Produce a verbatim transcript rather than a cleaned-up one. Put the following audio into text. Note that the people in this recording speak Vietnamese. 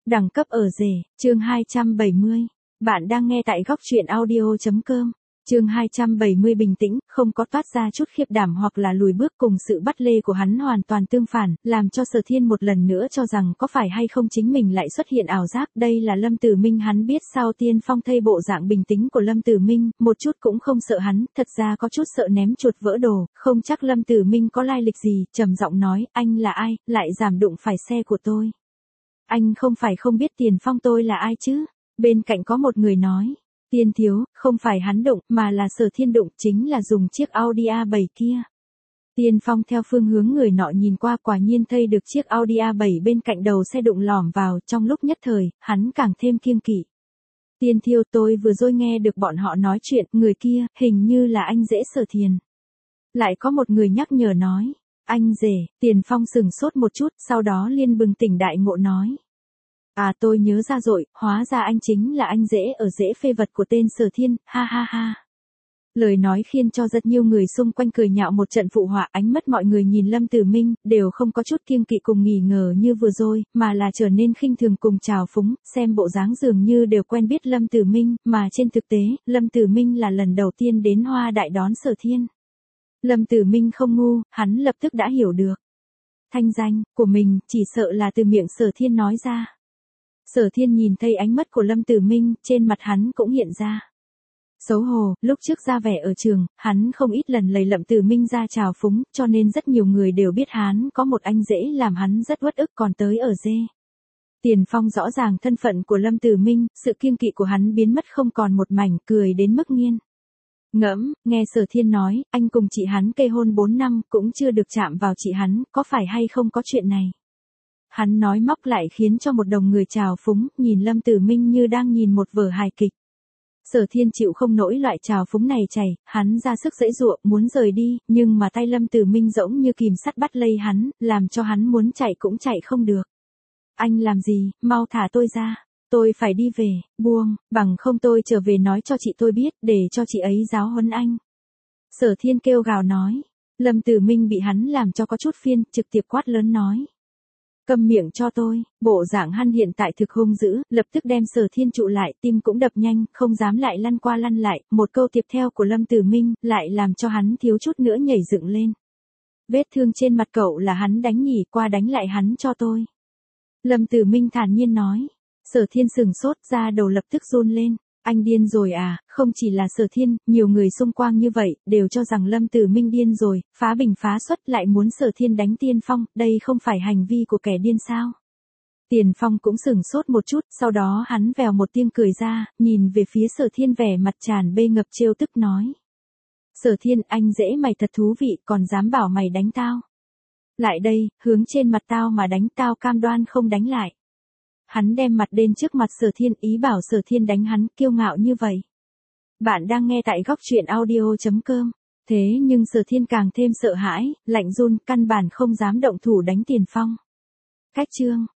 Đẳng cấp ở rể, chương hai trăm bảy mươi. Bạn đang nghe tại góc truyện audio.com. Chương hai trăm bảy mươi bình tĩnh, không có toát ra chút khiếp đảm hoặc là lùi bước, cùng sự bắt lê của hắn hoàn toàn tương phản, làm cho Sở Thiên một lần nữa cho rằng có phải hay không chính mình lại xuất hiện ảo giác. Đây là Lâm Tử Minh, hắn biết sao Tiên Phong thay bộ dạng bình tĩnh của Lâm Tử Minh, một chút cũng không sợ hắn, thật ra có chút sợ ném chuột vỡ đồ, không chắc Lâm Tử Minh có lai lịch gì, trầm giọng nói, anh là ai, lại dám đụng phải xe của tôi. Anh không phải không biết Tiền Phong tôi là ai chứ? Bên cạnh có một người nói, Tiên thiếu, không phải hắn đụng, mà là Sở Thiên đụng, chính là dùng chiếc Audi a bảy kia. Tiên Phong theo phương hướng người nọ nhìn qua, quả nhiên thấy được chiếc Audi a bảy bên cạnh đầu xe đụng lỏm vào, trong lúc nhất thời, hắn càng thêm kiêng kỵ. Tiên thiếu, tôi vừa rồi nghe được bọn họ nói chuyện, người kia, hình như là anh rể Sở Thiền. Lại có một người nhắc nhở nói, anh rể. Tiền Phong sừng sốt một chút, sau đó liên bừng tỉnh đại ngộ nói. À, tôi nhớ ra rồi, hóa ra anh chính là anh rể ở rễ phê vật của tên Sở Thiên, ha ha ha. Lời nói khiến cho rất nhiều người xung quanh cười nhạo một trận phụ họa, ánh mắt mọi người nhìn Lâm Tử Minh, đều không có chút kiêng kỵ cùng nghi ngờ như vừa rồi, mà là trở nên khinh thường cùng trào phúng, xem bộ dáng dường như đều quen biết Lâm Tử Minh, mà trên thực tế, Lâm Tử Minh là lần đầu tiên đến Hoa Đại đón Sở Thiên. Lâm Tử Minh không ngu, hắn lập tức đã hiểu được. Thanh danh của mình chỉ sợ là từ miệng Sở Thiên nói ra. Sở Thiên nhìn thấy ánh mắt của Lâm Tử Minh, trên mặt hắn cũng hiện ra xấu hổ. Lúc trước ra vẻ ở trường, hắn không ít lần lầy Lâm Tử Minh ra trào phúng, cho nên rất nhiều người đều biết hắn có một anh rể làm hắn rất uất ức, còn tới ở dê. Tiền Phong rõ ràng thân phận của Lâm Tử Minh, sự kiêng kỵ của hắn biến mất không còn một mảnh, cười đến mức nghiêng ngẫm, nghe Sở Thiên nói, anh cùng chị hắn cây hôn bốn năm, cũng chưa được chạm vào chị hắn, có phải hay không có chuyện này? Hắn nói móc lại khiến cho một đồng người trào phúng, nhìn Lâm Tử Minh như đang nhìn một vở hài kịch. Sở Thiên chịu không nổi loại trào phúng này chảy, hắn ra sức giãy giụa, muốn rời đi, nhưng mà tay Lâm Tử Minh giống như kìm sắt bắt lây hắn, làm cho hắn muốn chạy cũng chạy không được. Anh làm gì, mau thả tôi ra. Tôi phải đi về, buông, bằng không tôi trở về nói cho chị tôi biết, để cho chị ấy giáo huấn anh. Sở Thiên kêu gào nói. Lâm Tử Minh bị hắn làm cho có chút phiền, trực tiếp quát lớn nói. Câm miệng cho tôi. Bộ dạng hắn hiện tại thực hung dữ, lập tức đem Sở Thiên trụ lại, tim cũng đập nhanh, không dám lại lăn qua lăn lại, một câu tiếp theo của Lâm Tử Minh, lại làm cho hắn thiếu chút nữa nhảy dựng lên. Vết thương trên mặt cậu là hắn đánh nhỉ, qua đánh lại hắn cho tôi. Lâm Tử Minh thản nhiên nói. Sở Thiên sừng sốt, ra đầu lập tức run lên. Anh điên rồi à? Không chỉ là Sở Thiên, nhiều người xung quanh như vậy, đều cho rằng Lâm Tử Minh điên rồi, phá bình phá suất, lại muốn Sở Thiên đánh Tiên Phong, đây không phải hành vi của kẻ điên sao? Tiền Phong cũng sừng sốt một chút, sau đó hắn vèo một tiếng cười ra, nhìn về phía Sở Thiên vẻ mặt tràn bê ngập trêu tức nói. Sở Thiên, anh dễ mày thật thú vị, còn dám bảo mày đánh tao. Lại đây, hướng trên mặt tao mà đánh, tao cam đoan không đánh lại. Hắn đem mặt đến trước mặt Sở Thiên, ý bảo Sở Thiên đánh hắn, kiêu ngạo như vậy. Bạn đang nghe tại góc truyện audio.com. Thế nhưng Sở Thiên càng thêm sợ hãi, lạnh run, căn bản không dám động thủ đánh Tiền Phong. Cách chương